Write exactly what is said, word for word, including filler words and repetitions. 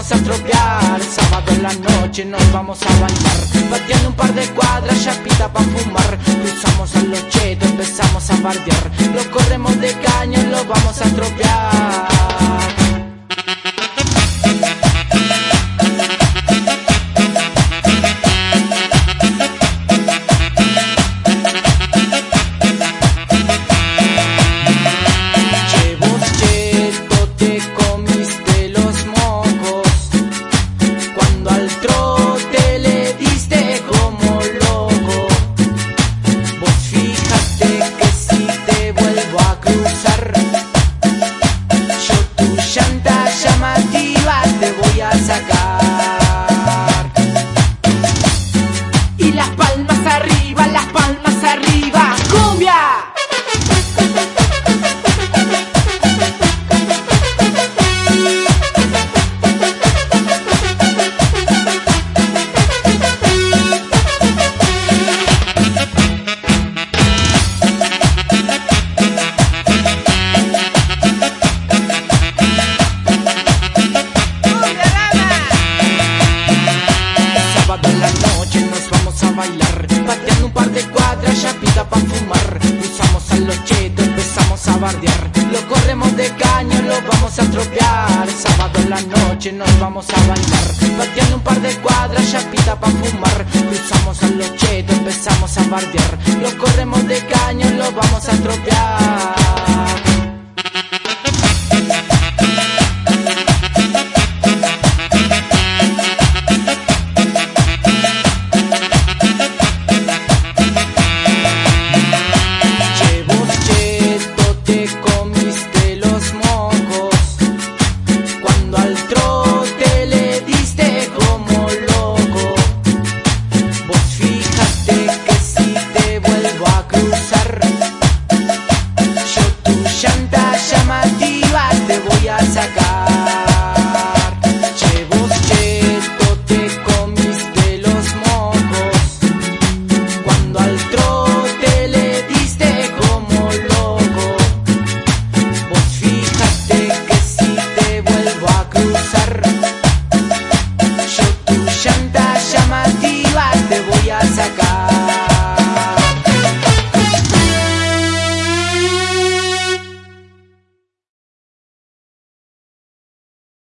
vamos a estropear. Sábado en la noche nos vamos a bailar, pateando un par de cuadras, chapita pa' fumar. Cruzamos a los chetos, empezamos a bardear, lo corremos de caño, lo vamos a estropear. Y las palmas arriba, las palmas arriba, ¡cumbia! Bailar, pateando un par de cuadras, chapita pa' fumar. Cruzamos a los chetos, empezamos a bardear, lo corremos de caño, lo vamos a estropear. Sábado en la noche nos vamos a bailar, pateando un par de cuadras, chapita pa' fumar. Cruzamos a los chetos, empezamos a bardear, lo corremos de caño, lo vamos a estropear.